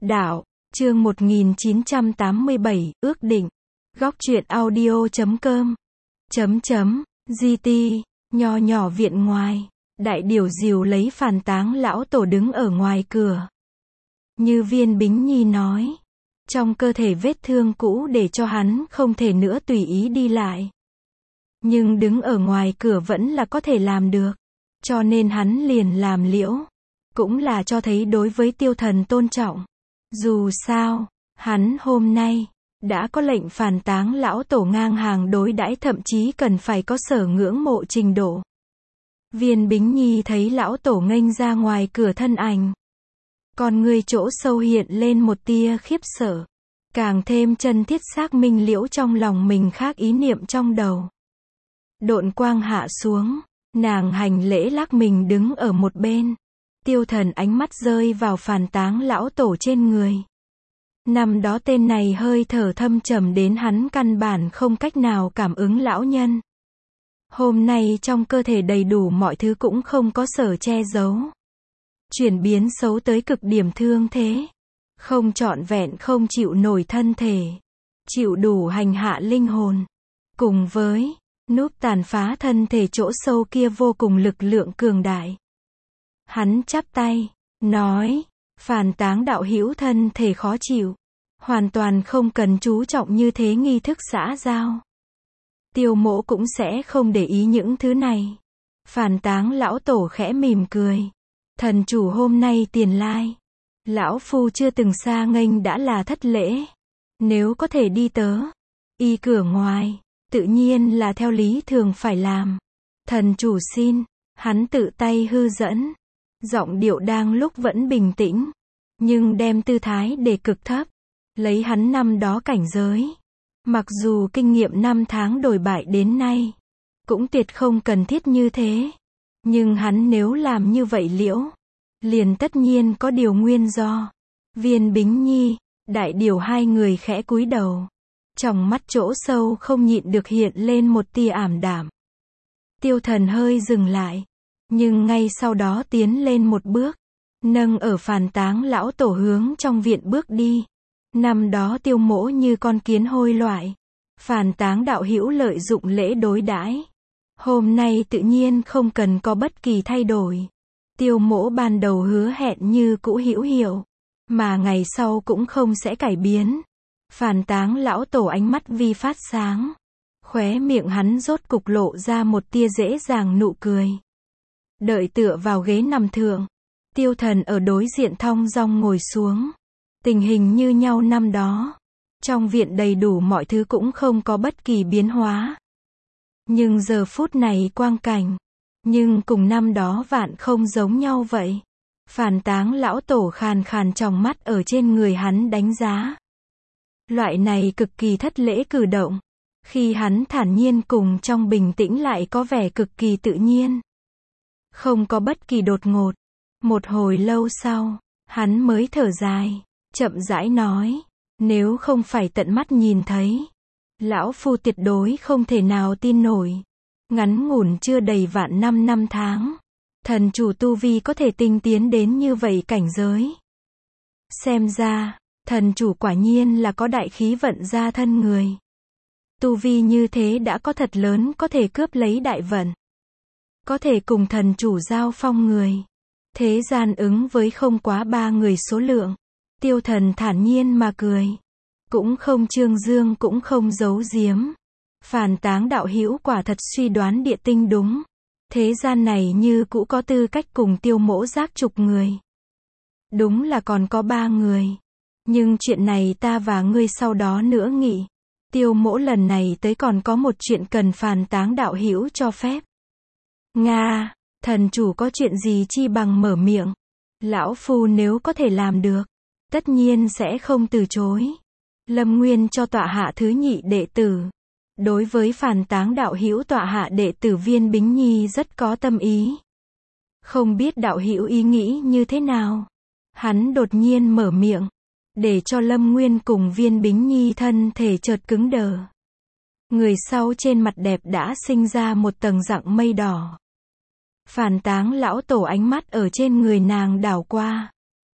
Đạo, chương 1987, ước định. Góc truyện audio.com. GT, nho nhỏ viện ngoài. Đại điểu dìu lấy Phàn Táng lão tổ đứng ở ngoài cửa. Như Viên Bính Nhi nói, trong cơ thể vết thương cũ để cho hắn không thể nữa tùy ý đi lại. Nhưng đứng ở ngoài cửa vẫn là có thể làm được. Cho nên hắn liền làm liễu. Cũng là cho thấy đối với Tiêu Thần tôn trọng. Dù sao, hắn hôm nay đã có lệnh Phàn Táng lão tổ ngang hàng đối đãi, thậm chí cần phải có sở ngưỡng mộ trình độ. Viên Bính Nhi thấy lão tổ nghênh ra ngoài cửa thân ảnh, con người chỗ sâu hiện lên một tia khiếp sợ, càng thêm chân thiết xác minh liễu trong lòng mình khác ý niệm trong đầu. Độn quang hạ xuống, nàng hành lễ lắc mình đứng ở một bên. Tiêu Thần ánh mắt rơi vào Phàn Táng lão tổ trên người. Năm đó tên này hơi thở thâm trầm đến hắn căn bản không cách nào cảm ứng lão nhân. Hôm nay trong cơ thể đầy đủ mọi thứ cũng không có sở che giấu. Chuyển biến xấu tới cực điểm thương thế. Không trọn vẹn, không chịu nổi thân thể. Chịu đủ hành hạ linh hồn. Cùng với núp tàn phá thân thể chỗ sâu kia vô cùng lực lượng cường đại. Hắn chắp tay, nói, Phàn Táng đạo hữu thân thể khó chịu. Hoàn toàn không cần chú trọng như thế nghi thức xã giao. Tiêu Mỗ cũng sẽ không để ý những thứ này. Phàn Táng lão tổ khẽ mỉm cười. Thần chủ hôm nay tiền lai. Lão phu chưa từng xa nghênh đã là thất lễ. Nếu có thể đi tớ y cửa ngoài, tự nhiên là theo lý thường phải làm. Thần chủ xin. Hắn tự tay hư dẫn. Giọng điệu đang lúc vẫn bình tĩnh, nhưng đem tư thái để cực thấp. Lấy hắn năm đó cảnh giới, mặc dù kinh nghiệm 5 tháng đổi bại đến nay, cũng tuyệt không cần thiết như thế. Nhưng hắn nếu làm như vậy liễu, liền tất nhiên có điều nguyên do. Viên Bính Nhi, Đại Điểu hai người khẽ cúi đầu. Trong mắt chỗ sâu không nhịn được hiện lên một tia ảm đạm. Tiêu Thần hơi dừng lại, nhưng ngay sau đó tiến lên một bước, nâng ở Phàn Táng lão tổ hướng trong viện bước đi. Năm đó Tiêu Mỗ như con kiến hôi loại. Phàn Táng đạo hữu lợi dụng lễ đối đãi. Hôm nay tự nhiên không cần có bất kỳ thay đổi. Tiêu Mỗ ban đầu hứa hẹn như cũ hữu hiệu, mà ngày sau cũng không sẽ cải biến. Phàn Táng lão tổ ánh mắt vi phát sáng. Khóe miệng hắn rốt cục lộ ra một tia dễ dàng nụ cười. Đợi tựa vào ghế nằm thượng, Tiêu Thần ở đối diện thong dong ngồi xuống. Tình hình như nhau năm đó. Trong viện đầy đủ mọi thứ cũng không có bất kỳ biến hóa. Nhưng giờ phút này quang cảnh, nhưng cùng năm đó vạn không giống nhau vậy. Phàn Táng lão tổ khàn khàn tròng mắt ở trên người hắn đánh giá. Loại này cực kỳ thất lễ cử động, khi hắn thản nhiên cùng trong bình tĩnh lại có vẻ cực kỳ tự nhiên. Không có bất kỳ đột ngột. Một hồi lâu sau, hắn mới thở dài, chậm rãi nói, nếu không phải tận mắt nhìn thấy, lão phu tuyệt đối không thể nào tin nổi. Ngắn ngủn chưa đầy vạn 5 tháng, thần chủ tu vi có thể tinh tiến đến như vậy cảnh giới. Xem ra, thần chủ quả nhiên là có đại khí vận ra thân người. Tu vi như thế đã có thật lớn có thể cướp lấy đại vận. Có thể cùng thần chủ giao phong người. Thế gian ứng với không quá 3 người số lượng. Tiêu Thần thản nhiên mà cười. Cũng không trương dương cũng không giấu giếm. Phàn Táng đạo hữu quả thật suy đoán địa tinh đúng. Thế gian này như cũ có tư cách cùng Tiêu Mỗ giác trục người. Đúng là còn có 3 người. Nhưng chuyện này ta và ngươi sau đó nữa nghị. Tiêu Mỗ lần này tới còn có một chuyện cần Phàn Táng đạo hữu cho phép. Nga, thần chủ có chuyện gì chi bằng mở miệng. Lão phu nếu có thể làm được, tất nhiên sẽ không từ chối. Lâm Nguyên cho tọa hạ thứ nhị đệ tử. Đối với Phàn Táng đạo hữu tọa hạ đệ tử Viên Bính Nhi rất có tâm ý. Không biết đạo hữu ý nghĩ như thế nào? Hắn đột nhiên mở miệng, để cho Lâm Nguyên cùng Viên Bính Nhi thân thể chợt cứng đờ. Người sau trên mặt đẹp đã sinh ra một tầng dạng mây đỏ. Phàn Táng lão tổ ánh mắt ở trên người nàng đảo qua.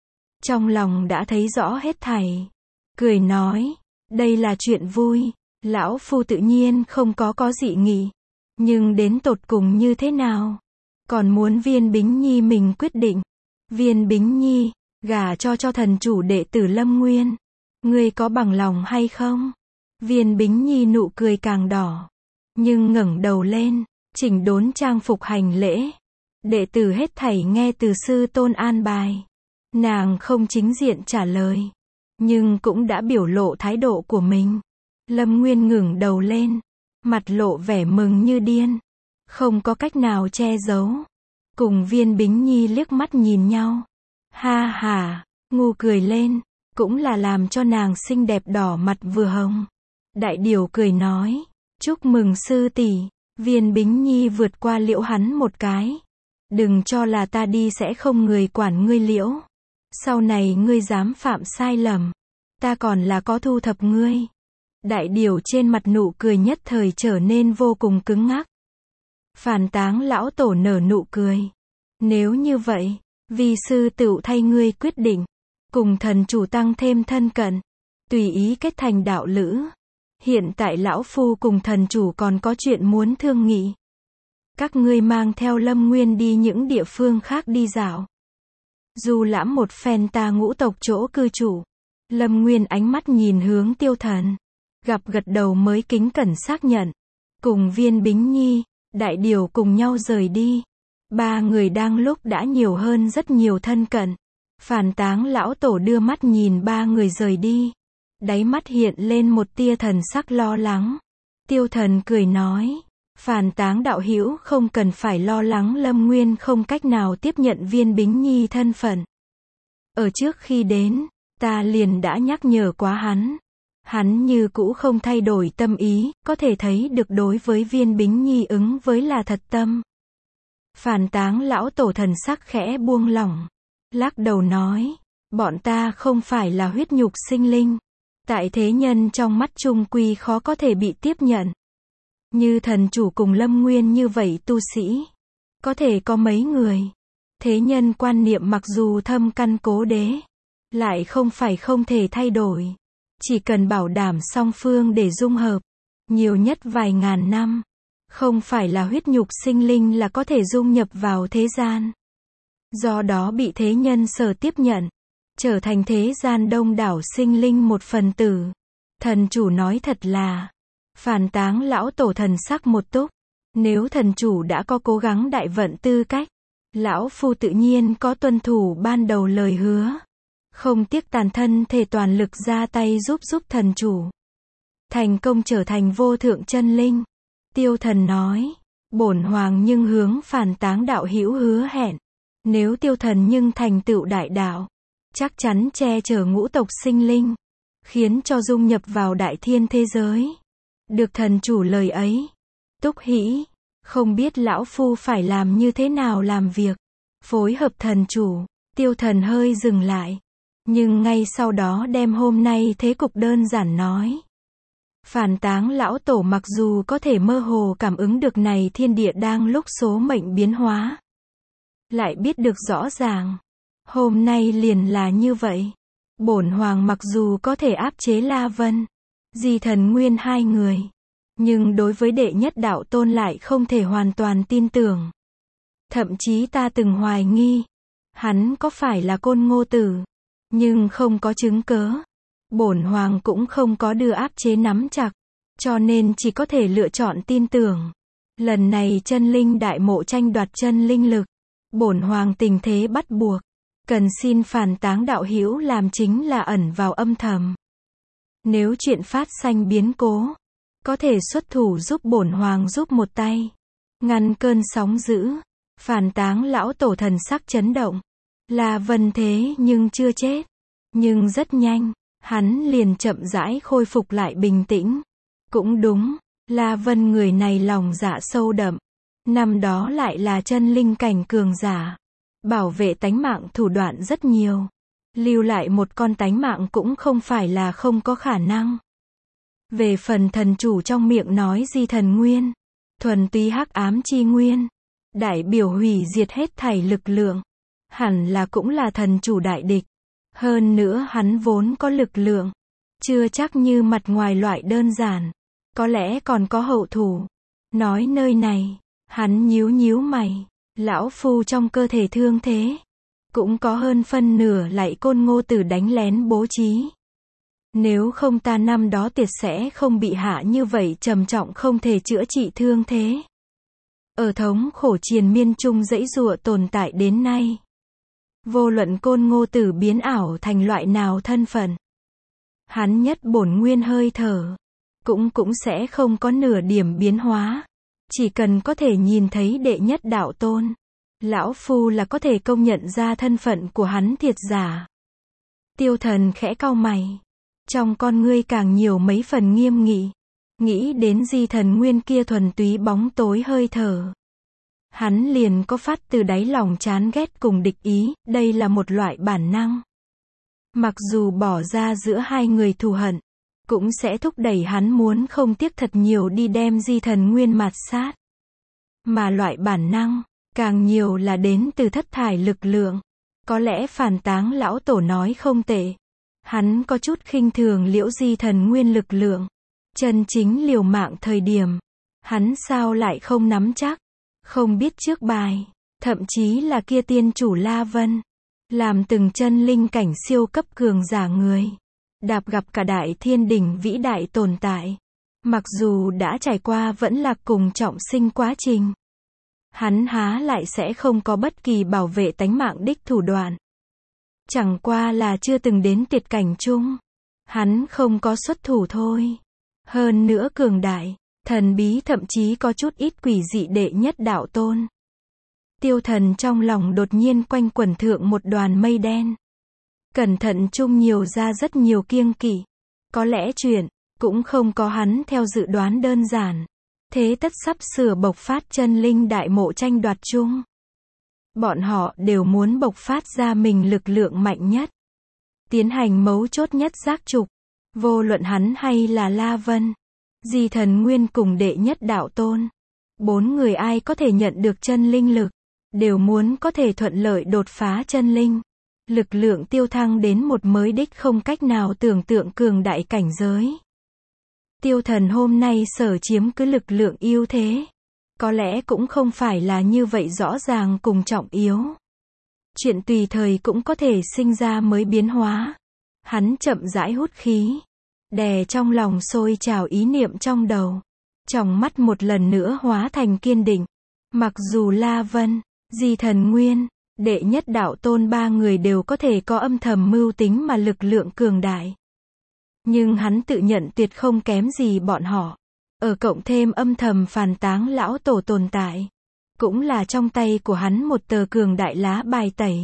trong lòng đã thấy rõ hết thảy. Cười nói, đây là chuyện vui, lão phu tự nhiên không có dị nghị. Nhưng đến tột cùng như thế nào? Còn muốn Viên Bính Nhi mình quyết định. Viên Bính Nhi, gả cho thần chủ đệ tử Lâm Nguyên. Ngươi có bằng lòng hay không? Viên Bính Nhi nụ cười càng đỏ. Nhưng ngẩng đầu lên, chỉnh đốn trang phục hành lễ. Đệ tử hết thảy nghe từ sư tôn an bài. Nàng không chính diện trả lời. Nhưng cũng đã biểu lộ thái độ của mình. Lâm Nguyên ngẩng đầu lên. Mặt lộ vẻ mừng như điên. Không có cách nào che giấu. Cùng Viên Bính Nhi liếc mắt nhìn nhau. Ha ha, ngu cười lên. Cũng là làm cho nàng xinh đẹp đỏ mặt vừa hồng. Đại Điều cười nói. Chúc mừng sư tỷ. Viên Bính Nhi vượt qua liễu hắn một cái. Đừng cho là ta đi sẽ không người quản ngươi liễu. Sau này ngươi dám phạm sai lầm. Ta còn là có thu thập ngươi. Đại Điều trên mặt nụ cười nhất thời trở nên vô cùng cứng ngắc. Phàn Táng lão tổ nở nụ cười. Nếu như vậy, vi sư tựu thay ngươi quyết định. Cùng thần chủ tăng thêm thân cận. Tùy ý kết thành đạo lữ. Hiện tại lão phu cùng thần chủ còn có chuyện muốn thương nghị. Các ngươi mang theo Lâm Nguyên đi những địa phương khác đi dạo. Du lãm một phen ta ngũ tộc chỗ cư trụ. Lâm Nguyên ánh mắt nhìn hướng Tiêu Thần. Gặp gật đầu mới kính cẩn xác nhận. Cùng Viên Bính Nhi, Đại Điều cùng nhau rời đi. Ba người đang lúc đã nhiều hơn rất nhiều thân cận. Phàn Táng lão tổ đưa mắt nhìn ba người rời đi. Đáy mắt hiện lên một tia thần sắc lo lắng. Tiêu Thần cười nói. Phàn Táng đạo hữu không cần phải lo lắng Lâm Nguyên không cách nào tiếp nhận Viên Bính Nhi thân phận. Ở trước khi đến, ta liền đã nhắc nhở quá hắn. Hắn như cũ không thay đổi tâm ý, có thể thấy được đối với Viên Bính Nhi ứng với là thật tâm. Phàn Táng lão tổ thần sắc khẽ buông lỏng. Lắc đầu nói, bọn ta không phải là huyết nhục sinh linh. Tại thế nhân trong mắt trung quy khó có thể bị tiếp nhận. Như thần chủ cùng Lâm Nguyên như vậy tu sĩ. Có thể có mấy người. Thế nhân quan niệm mặc dù thâm căn cố đế. Lại không phải không thể thay đổi. Chỉ cần bảo đảm song phương để dung hợp. Nhiều nhất vài ngàn năm. Không phải là huyết nhục sinh linh là có thể dung nhập vào thế gian. Do đó bị thế nhân sở tiếp nhận. Trở thành thế gian đông đảo sinh linh một phần tử. Thần chủ nói thật là. Phàn Táng lão tổ thần sắc một túc. Nếu thần chủ đã có cố gắng đại vận tư cách. Lão phu tự nhiên có tuân thủ ban đầu lời hứa. Không tiếc tàn thân thể toàn lực ra tay giúp thần chủ. Thành công trở thành vô thượng chân linh. Tiêu Thần nói. Bổn hoàng nhưng hướng Phàn Táng đạo hữu hứa hẹn. Nếu Tiêu Thần nhưng thành tựu đại đạo. Chắc chắn che chở ngũ tộc sinh linh. Khiến cho dung nhập vào đại thiên thế giới. Được thần chủ lời ấy. Túc hĩ. Không biết lão phu phải làm như thế nào làm việc. Phối hợp thần chủ. Tiêu Thần hơi dừng lại. Nhưng ngay sau đó đem hôm nay thế cục đơn giản nói. Phàn Táng lão tổ mặc dù có thể mơ hồ cảm ứng được này thiên địa đang lúc số mệnh biến hóa. Lại biết được rõ ràng. Hôm nay liền là như vậy. Bổn hoàng mặc dù có thể áp chế La Vân, Di Thần Nguyên hai người. Nhưng đối với đệ nhất đạo tôn lại không thể hoàn toàn tin tưởng. Thậm chí ta từng hoài nghi. Hắn có phải là Côn Ngô Tử. Nhưng không có chứng cớ. Bổn hoàng cũng không có đưa áp chế nắm chặt. Cho nên chỉ có thể lựa chọn tin tưởng. Lần này chân linh đại mộ tranh đoạt chân linh lực. Bổn hoàng tình thế bắt buộc. Cần xin Phàn Táng đạo hữu làm chính là ẩn vào âm thầm. Nếu chuyện phát sanh biến cố. Có thể xuất thủ giúp bổn hoàng giúp một tay. Ngăn cơn sóng dữ. Phàn Táng lão tổ thần sắc chấn động. La Vân thế nhưng chưa chết. Nhưng rất nhanh. Hắn liền chậm rãi khôi phục lại bình tĩnh. Cũng đúng. La Vân người này lòng dạ sâu đậm. Năm đó lại là chân linh cảnh cường giả. Bảo vệ tánh mạng thủ đoạn rất nhiều. Lưu lại một con tánh mạng cũng không phải là không có khả năng. Về phần thần chủ trong miệng nói Di Thần Nguyên. Thuần túy hắc ám chi nguyên. Đại biểu hủy diệt hết thảy lực lượng. Hẳn là cũng là thần chủ đại địch. Hơn nữa hắn vốn có lực lượng, chưa chắc như mặt ngoài loại đơn giản, có lẽ còn có hậu thủ. Nói nơi này, hắn nhíu nhíu mày, lão phu trong cơ thể thương thế, cũng có hơn phân nửa lại Côn Ngô Tử đánh lén bố trí. Nếu không ta năm đó tiệt sẽ không bị hạ như vậy trầm trọng không thể chữa trị thương thế. Ở thống khổ triền miên chung dãy dụa tồn tại đến nay. Vô luận Côn Ngô Tử biến ảo thành loại nào thân phận, hắn nhất bổn nguyên hơi thở, cũng sẽ không có nửa điểm biến hóa. Chỉ cần có thể nhìn thấy đệ nhất đạo tôn, lão phu là có thể công nhận ra thân phận của hắn thiệt giả. Tiêu Thần khẽ cau mày, trong con ngươi càng nhiều mấy phần nghiêm nghị, nghĩ đến di thần nguyên kia thuần túy bóng tối hơi thở. Hắn liền có phát từ đáy lòng chán ghét cùng địch ý, đây là một loại bản năng. Mặc dù bỏ ra giữa hai người thù hận, cũng sẽ thúc đẩy hắn muốn không tiếc thật nhiều đi đem di thần nguyên mạt sát. Mà loại bản năng, càng nhiều là đến từ thất thải lực lượng. Có lẽ Phản Táng lão tổ nói không tệ. Hắn có chút khinh thường Liễu di thần nguyên lực lượng. Chân chính liều mạng thời điểm, hắn sao lại không nắm chắc, không biết trước bài, thậm chí là kia tiên chủ La Vân, làm từng chân linh cảnh siêu cấp cường giả người, đạp gặp cả đại thiên đỉnh vĩ đại tồn tại. Mặc dù đã trải qua vẫn là cùng trọng sinh quá trình, hắn há lại sẽ không có bất kỳ bảo vệ tánh mạng đích thủ đoạn. Chẳng qua là chưa từng đến tuyệt cảnh chung, hắn không có xuất thủ thôi. Hơn nữa cường đại, thần bí thậm chí có chút ít quỷ dị đệ nhất đạo tôn. Tiêu Thần trong lòng đột nhiên quanh quẩn thượng một đoàn mây đen. Cẩn thận chung nhiều ra rất nhiều kiêng kỵ. Có lẽ chuyện, cũng không có hắn theo dự đoán đơn giản. Thế tất sắp sửa bộc phát chân linh đại mộ tranh đoạt chung. Bọn họ đều muốn bộc phát ra mình lực lượng mạnh nhất. Tiến hành mấu chốt nhất giác trục. Vô luận hắn hay là La Vân, di thần nguyên cùng đệ nhất đạo tôn. 4 người ai có thể nhận được chân linh lực, đều muốn có thể thuận lợi đột phá chân linh. Lực lượng tiêu thăng đến một mới đích không cách nào tưởng tượng cường đại cảnh giới. Tiêu Thần hôm nay sở chiếm cứ lực lượng ưu thế, có lẽ cũng không phải là như vậy rõ ràng cùng trọng yếu. Chuyện tùy thời cũng có thể sinh ra mới biến hóa. Hắn chậm rãi hút khí, đè trong lòng sôi trào ý niệm trong đầu. Trong mắt một lần nữa hóa thành kiên định. Mặc dù La Vân, di thần nguyên, đệ nhất đạo tôn 3 người đều có thể có âm thầm mưu tính mà lực lượng cường đại. Nhưng hắn tự nhận tuyệt không kém gì bọn họ. Ở cộng thêm âm thầm Phản Táng lão tổ tồn tại, cũng là trong tay của hắn một tờ cường đại lá bài tẩy.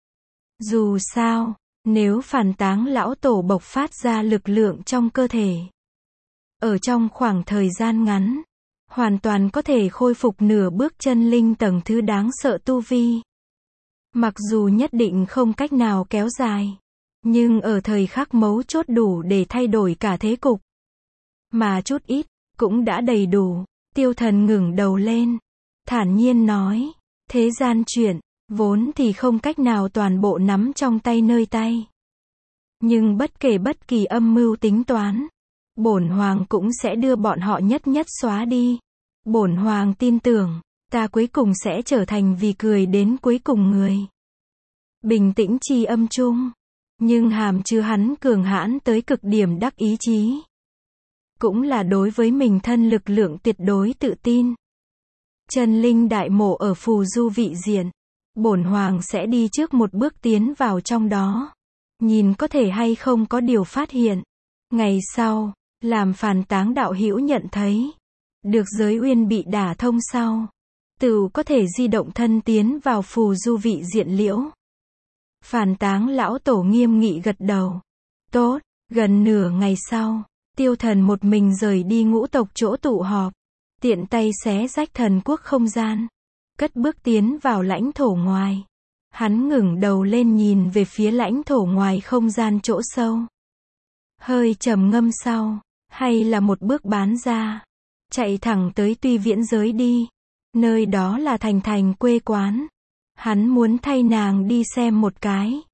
Dù sao, nếu Phản Táng lão tổ bộc phát ra lực lượng trong cơ thể, ở trong khoảng thời gian ngắn, hoàn toàn có thể khôi phục nửa bước chân linh tầng thứ đáng sợ tu vi. Mặc dù nhất định không cách nào kéo dài, nhưng ở thời khắc mấu chốt đủ để thay đổi cả thế cục. Mà chút ít, cũng đã đầy đủ. Tiêu Thần ngẩng đầu lên, thản nhiên nói, thế gian chuyện, vốn thì không cách nào toàn bộ nắm trong tay nơi tay. Nhưng bất kể bất kỳ âm mưu tính toán, bổn hoàng cũng sẽ đưa bọn họ nhất nhất xóa đi. Bổn hoàng tin tưởng, ta cuối cùng sẽ trở thành vì cười đến cuối cùng người. Bình tĩnh chi âm chung, nhưng hàm chứa hắn cường hãn tới cực điểm đắc ý chí. Cũng là đối với mình thân lực lượng tuyệt đối tự tin. Chân linh đại mộ ở phù du vị diện, bổn hoàng sẽ đi trước một bước tiến vào trong đó, nhìn có thể hay không có điều phát hiện. Ngày sau, làm Phản Táng đạo hữu nhận thấy, được giới uyên bị đả thông sau, tự có thể di động thân tiến vào phù du vị diện liễu. Phản Táng lão tổ nghiêm nghị gật đầu. Tốt. Gần nửa ngày sau, Tiêu Thần một mình rời đi ngũ tộc chỗ tụ họp, tiện tay xé rách thần quốc không gian, cất bước tiến vào lãnh thổ ngoài. Hắn ngẩng đầu lên nhìn về phía lãnh thổ ngoài không gian chỗ sâu. Hơi trầm ngâm sau, hay là một bước bán ra, chạy thẳng tới Tuy Viễn giới đi. Nơi đó là Thành Thành quê quán. Hắn muốn thay nàng đi xem một cái.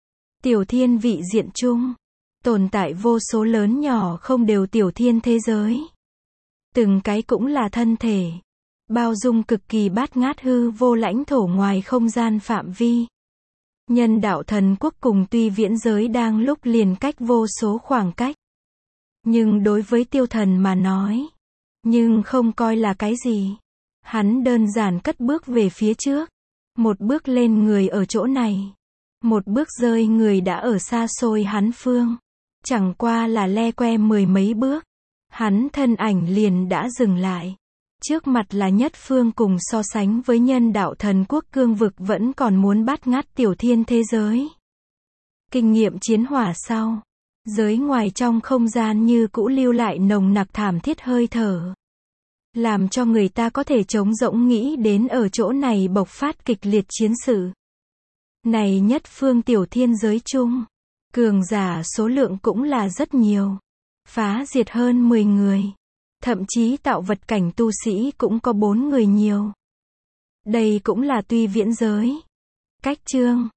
Tiểu thiên vị diện chung. Tồn tại vô số lớn nhỏ không đều tiểu thiên thế giới. Từng cái cũng là thân thể. Bao dung cực kỳ bát ngát hư vô lãnh thổ ngoài không gian phạm vi. Nhân đạo thần quốc cùng tuy viễn giới đang lúc liền cách vô số khoảng cách. Nhưng đối với tiêu thần mà nói, nhưng không coi là cái gì. Hắn đơn giản cất bước về phía trước. Một bước lên người ở chỗ này. Một bước rơi người đã ở xa xôi hắn phương. Chẳng qua là le que mười mấy bước. Hắn thân ảnh liền đã dừng lại. Trước mặt là nhất phương cùng so sánh với nhân đạo thần quốc cương vực vẫn còn muốn bắt ngát tiểu thiên thế giới. Kinh nghiệm chiến hỏa sau. Giới ngoài trong không gian như cũ lưu lại nồng nặc thảm thiết hơi thở. Làm cho người ta có thể trống rỗng nghĩ đến ở chỗ này bộc phát kịch liệt chiến sự. Này nhất phương tiểu thiên giới chung. Cường giả số lượng cũng là rất nhiều. Phá diệt hơn 10 người. Thậm chí tạo vật cảnh tu sĩ cũng có 4 người nhiều. Đây cũng là tuy viễn giới. Cách chương